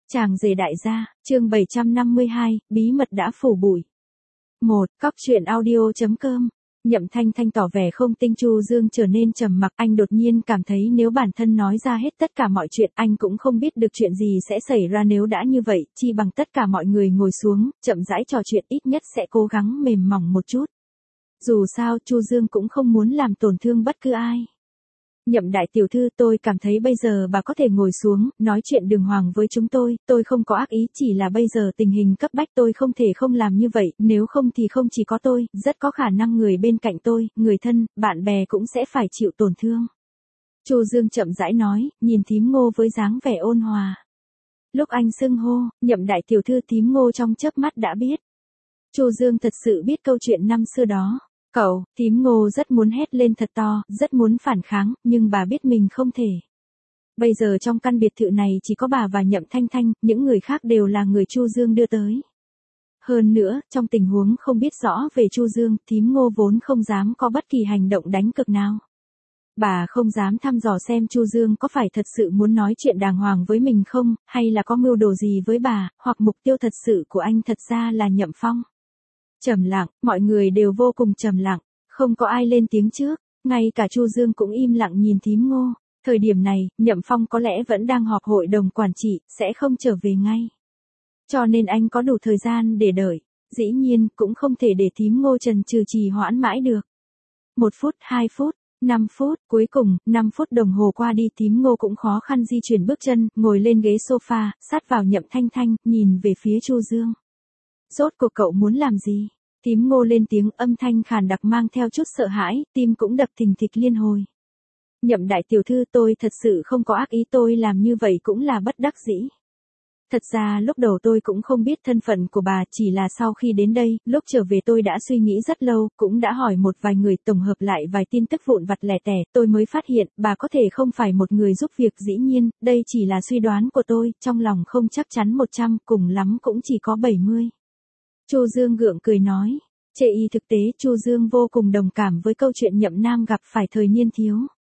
Chàng rể đại gia, chương 752, bí mật đã phủ bụi. 1. Cóc truyện audio.com. Nhậm Thanh Thanh tỏ vẻ không tin Chu Dương trở nên trầm mặc, anh đột nhiên cảm thấy nếu bản thân nói ra hết tất cả mọi chuyện, anh cũng không biết được chuyện gì sẽ xảy ra nếu đã như vậy, chi bằng tất cả mọi người ngồi xuống, chậm rãi trò chuyện, ít nhất sẽ cố gắng mềm mỏng một chút. Dù sao, Chu Dương cũng không muốn làm tổn thương bất cứ ai. Nhậm đại tiểu thư, tôi cảm thấy bây giờ bà có thể ngồi xuống, nói chuyện đường hoàng với chúng tôi không có ác ý, chỉ là bây giờ tình hình cấp bách, tôi không thể không làm như vậy, nếu không thì không chỉ có tôi, rất có khả năng người bên cạnh tôi, người thân, bạn bè cũng sẽ phải chịu tổn thương. Chu Dương chậm rãi nói, nhìn thím Ngô với dáng vẻ ôn hòa. Lúc anh xưng hô, Nhậm đại tiểu thư, thím Ngô trong chớp mắt đã biết. Chu Dương thật sự biết câu chuyện năm xưa đó. Cậu, thím Ngô rất muốn hét lên thật to, rất muốn phản kháng, nhưng bà biết mình không thể. Bây giờ trong căn biệt thự này chỉ có bà và Nhậm Thanh Thanh, những người khác đều là người Chu Dương đưa tới. Hơn nữa, trong tình huống không biết rõ về Chu Dương, thím Ngô vốn không dám có bất kỳ hành động đánh cược nào. Bà không dám thăm dò xem Chu Dương có phải thật sự muốn nói chuyện đàng hoàng với mình không, hay là có mưu đồ gì với bà, hoặc mục tiêu thật sự của anh thật ra là Nhậm Phong. Trầm lặng, mọi người đều vô cùng trầm lặng, không có ai lên tiếng trước, ngay cả Chu Dương cũng im lặng nhìn thím Ngô. Thời điểm này, Nhậm Phong có lẽ vẫn đang họp hội đồng quản trị, sẽ không trở về ngay. Cho nên anh có đủ thời gian để đợi, dĩ nhiên cũng không thể để thím Ngô chần chừ trì hoãn mãi được. 1 phút, 2 phút, 5 phút, cuối cùng, 5 phút đồng hồ qua đi, thím Ngô cũng khó khăn di chuyển bước chân, ngồi lên ghế sofa, sát vào Nhậm Thanh Thanh, nhìn về phía Chu Dương. Rốt cuộc cậu muốn làm gì? Thím Ngô lên tiếng, âm thanh khàn đặc mang theo chút sợ hãi, tim cũng đập thình thịch liên hồi. Nhậm đại tiểu thư, tôi thật sự không có ác ý, tôi làm như vậy cũng là bất đắc dĩ. Thật ra lúc đầu tôi cũng không biết thân phận của bà, chỉ là sau khi đến đây, lúc trở về tôi đã suy nghĩ rất lâu, cũng đã hỏi một vài người, tổng hợp lại vài tin tức vụn vặt lẻ tẻ, tôi mới phát hiện, bà có thể không phải một người giúp việc, dĩ nhiên, đây chỉ là suy đoán của tôi, trong lòng không chắc chắn 100, cùng lắm cũng chỉ có 70. Chu Dương gượng cười nói, chê y thực tế, Chu Dương vô cùng đồng cảm với câu chuyện Nhậm Nam gặp phải thời niên thiếu.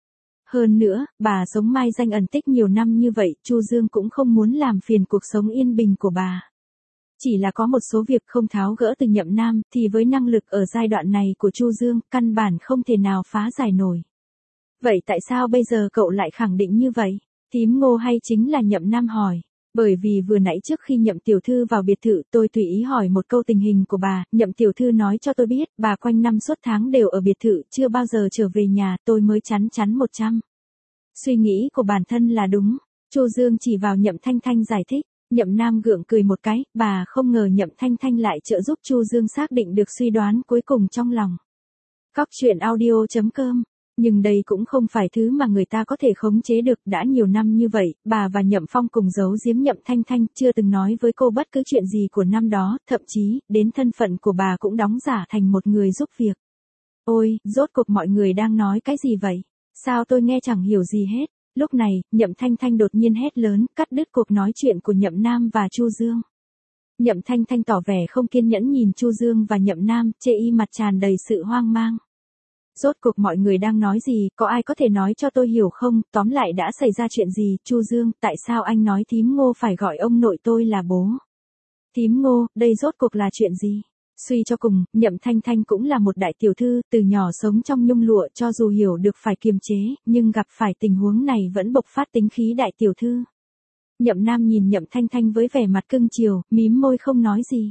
Hơn nữa, bà sống mai danh ẩn tích nhiều năm như vậy, Chu Dương cũng không muốn làm phiền cuộc sống yên bình của bà. Chỉ là có một số việc không tháo gỡ từ Nhậm Nam, thì với năng lực ở giai đoạn này của Chu Dương, căn bản không thể nào phá giải nổi. Vậy tại sao bây giờ cậu lại khẳng định như vậy? Thím Ngô hay chính là Nhậm Nam hỏi. Bởi vì vừa nãy trước khi Nhậm tiểu thư vào biệt thự, tôi tùy ý hỏi một câu tình hình của bà, Nhậm tiểu thư nói cho tôi biết, bà quanh năm suốt tháng đều ở biệt thự, chưa bao giờ trở về nhà, tôi mới chắn 100. Suy nghĩ của bản thân là đúng. Chu Dương chỉ vào Nhậm Thanh Thanh giải thích. Nhậm Nam gượng cười một cái, bà không ngờ Nhậm Thanh Thanh lại trợ giúp Chu Dương xác định được suy đoán cuối cùng trong lòng. Cóc truyện audio.com. Nhưng đây cũng không phải thứ mà người ta có thể khống chế được, đã nhiều năm như vậy, bà và Nhậm Phong cùng giấu giếm Nhậm Thanh Thanh, chưa từng nói với cô bất cứ chuyện gì của năm đó, thậm chí, đến thân phận của bà cũng đóng giả thành một người giúp việc. Ôi, rốt cuộc mọi người đang nói cái gì vậy? Sao tôi nghe chẳng hiểu gì hết? Lúc này, Nhậm Thanh Thanh đột nhiên hét lớn, cắt đứt cuộc nói chuyện của Nhậm Nam và Chu Dương. Nhậm Thanh Thanh tỏ vẻ không kiên nhẫn nhìn Chu Dương và Nhậm Nam, chê y mặt tràn đầy sự hoang mang. Rốt cuộc mọi người đang nói gì, có ai có thể nói cho tôi hiểu không, tóm lại đã xảy ra chuyện gì, Chu Dương, tại sao anh nói thím Ngô phải gọi ông nội tôi là bố? Thím Ngô, đây rốt cuộc là chuyện gì? Suy cho cùng, Nhậm Thanh Thanh cũng là một đại tiểu thư, từ nhỏ sống trong nhung lụa, cho dù hiểu được phải kiềm chế, nhưng gặp phải tình huống này vẫn bộc phát tính khí đại tiểu thư. Nhậm Nam nhìn Nhậm Thanh Thanh với vẻ mặt cưng chiều, mím môi không nói gì.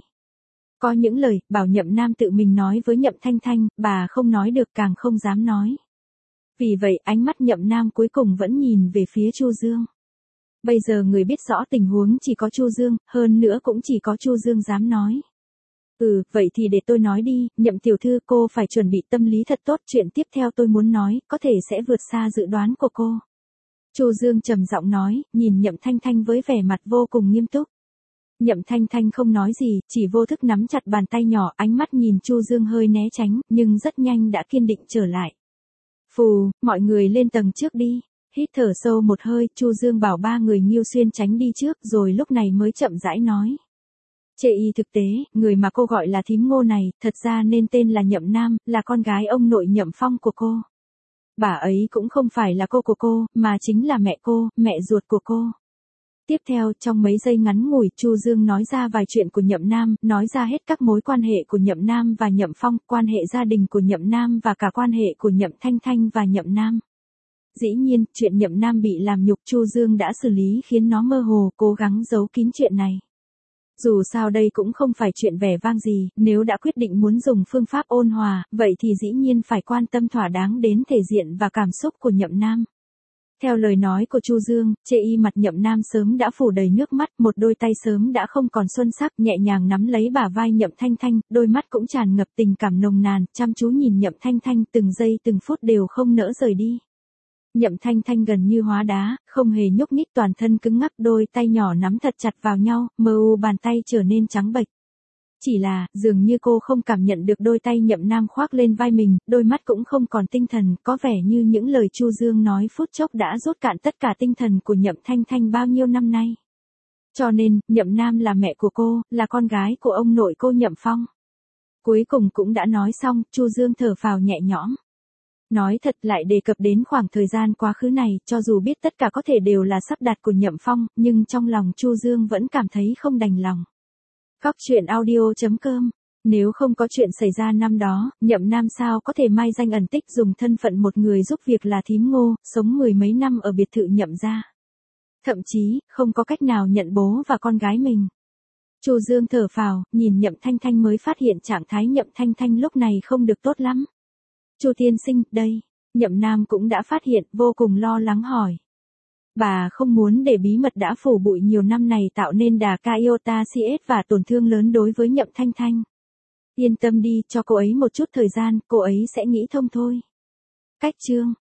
Có những lời, bảo Nhậm Nam tự mình nói với Nhậm Thanh Thanh, bà không nói được càng không dám nói. Vì vậy, ánh mắt Nhậm Nam cuối cùng vẫn nhìn về phía Chu Dương. Bây giờ người biết rõ tình huống chỉ có Chu Dương, hơn nữa cũng chỉ có Chu Dương dám nói. Vậy thì để tôi nói đi, Nhậm tiểu thư, cô phải chuẩn bị tâm lý thật tốt, chuyện tiếp theo tôi muốn nói, có thể sẽ vượt xa dự đoán của cô. Chu Dương trầm giọng nói, nhìn Nhậm Thanh Thanh với vẻ mặt vô cùng nghiêm túc. Nhậm Thanh Thanh không nói gì, chỉ vô thức nắm chặt bàn tay nhỏ, ánh mắt nhìn Chu Dương hơi né tránh, nhưng rất nhanh đã kiên định trở lại. Phù, mọi người lên tầng trước đi. Hít thở sâu một hơi, Chu Dương bảo 3 người Nghiêu Xuyên tránh đi trước, rồi lúc này mới chậm rãi nói. Chê y thực tế, người mà cô gọi là thím Ngô này, thật ra nên tên là Nhậm Nam, là con gái ông nội Nhậm Phong của cô. Bà ấy cũng không phải là cô của cô, mà chính là mẹ cô, mẹ ruột của cô. Tiếp theo, trong mấy giây ngắn ngủi, Chu Dương nói ra vài chuyện của Nhậm Nam, nói ra hết các mối quan hệ của Nhậm Nam và Nhậm Phong, quan hệ gia đình của Nhậm Nam và cả quan hệ của Nhậm Thanh Thanh và Nhậm Nam. Dĩ nhiên, chuyện Nhậm Nam bị làm nhục Chu Dương đã xử lý khiến nó mơ hồ, cố gắng giấu kín chuyện này. Dù sao đây cũng không phải chuyện vẻ vang gì, nếu đã quyết định muốn dùng phương pháp ôn hòa, vậy thì dĩ nhiên phải quan tâm thỏa đáng đến thể diện và cảm xúc của Nhậm Nam. Theo lời nói của Chu Dương, chê y mặt Nhậm Nam sớm đã phủ đầy nước mắt, một đôi tay sớm đã không còn xuân sắc, nhẹ nhàng nắm lấy bả vai Nhậm Thanh Thanh, đôi mắt cũng tràn ngập tình cảm nồng nàn, chăm chú nhìn Nhậm Thanh Thanh từng giây từng phút đều không nỡ rời đi. Nhậm Thanh Thanh gần như hóa đá, không hề nhúc nhích, toàn thân cứng ngắc, đôi tay nhỏ nắm thật chặt vào nhau, mờ u bàn tay trở nên trắng bệch. Chỉ là, dường như cô không cảm nhận được đôi tay Nhậm Nam khoác lên vai mình, đôi mắt cũng không còn tinh thần, có vẻ như những lời Chu Dương nói phút chốc đã rút cạn tất cả tinh thần của Nhậm Thanh Thanh bao nhiêu năm nay. Cho nên, Nhậm Nam là mẹ của cô, là con gái của ông nội cô Nhậm Phong. Cuối cùng cũng đã nói xong, Chu Dương thở phào nhẹ nhõm. Nói thật, lại đề cập đến khoảng thời gian quá khứ này, cho dù biết tất cả có thể đều là sắp đặt của Nhậm Phong, nhưng trong lòng Chu Dương vẫn cảm thấy không đành lòng. Góc truyện audio.com. Nếu không có chuyện xảy ra năm đó, Nhậm Nam sao có thể mai danh ẩn tích dùng thân phận một người giúp việc là thím Ngô, sống mười mấy năm ở biệt thự Nhậm gia. Thậm chí, không có cách nào nhận bố và con gái mình. Chu Dương thở phào, nhìn Nhậm Thanh Thanh mới phát hiện trạng thái Nhậm Thanh Thanh lúc này không được tốt lắm. Chu tiên sinh, đây. Nhậm Nam cũng đã phát hiện, vô cùng lo lắng hỏi. Bà không muốn để bí mật đã phủ bụi nhiều năm này tạo nên đà iota CS và tổn thương lớn đối với Nhậm Thanh Thanh. Yên tâm đi, cho cô ấy một chút thời gian, cô ấy sẽ nghĩ thông thôi. Cách chương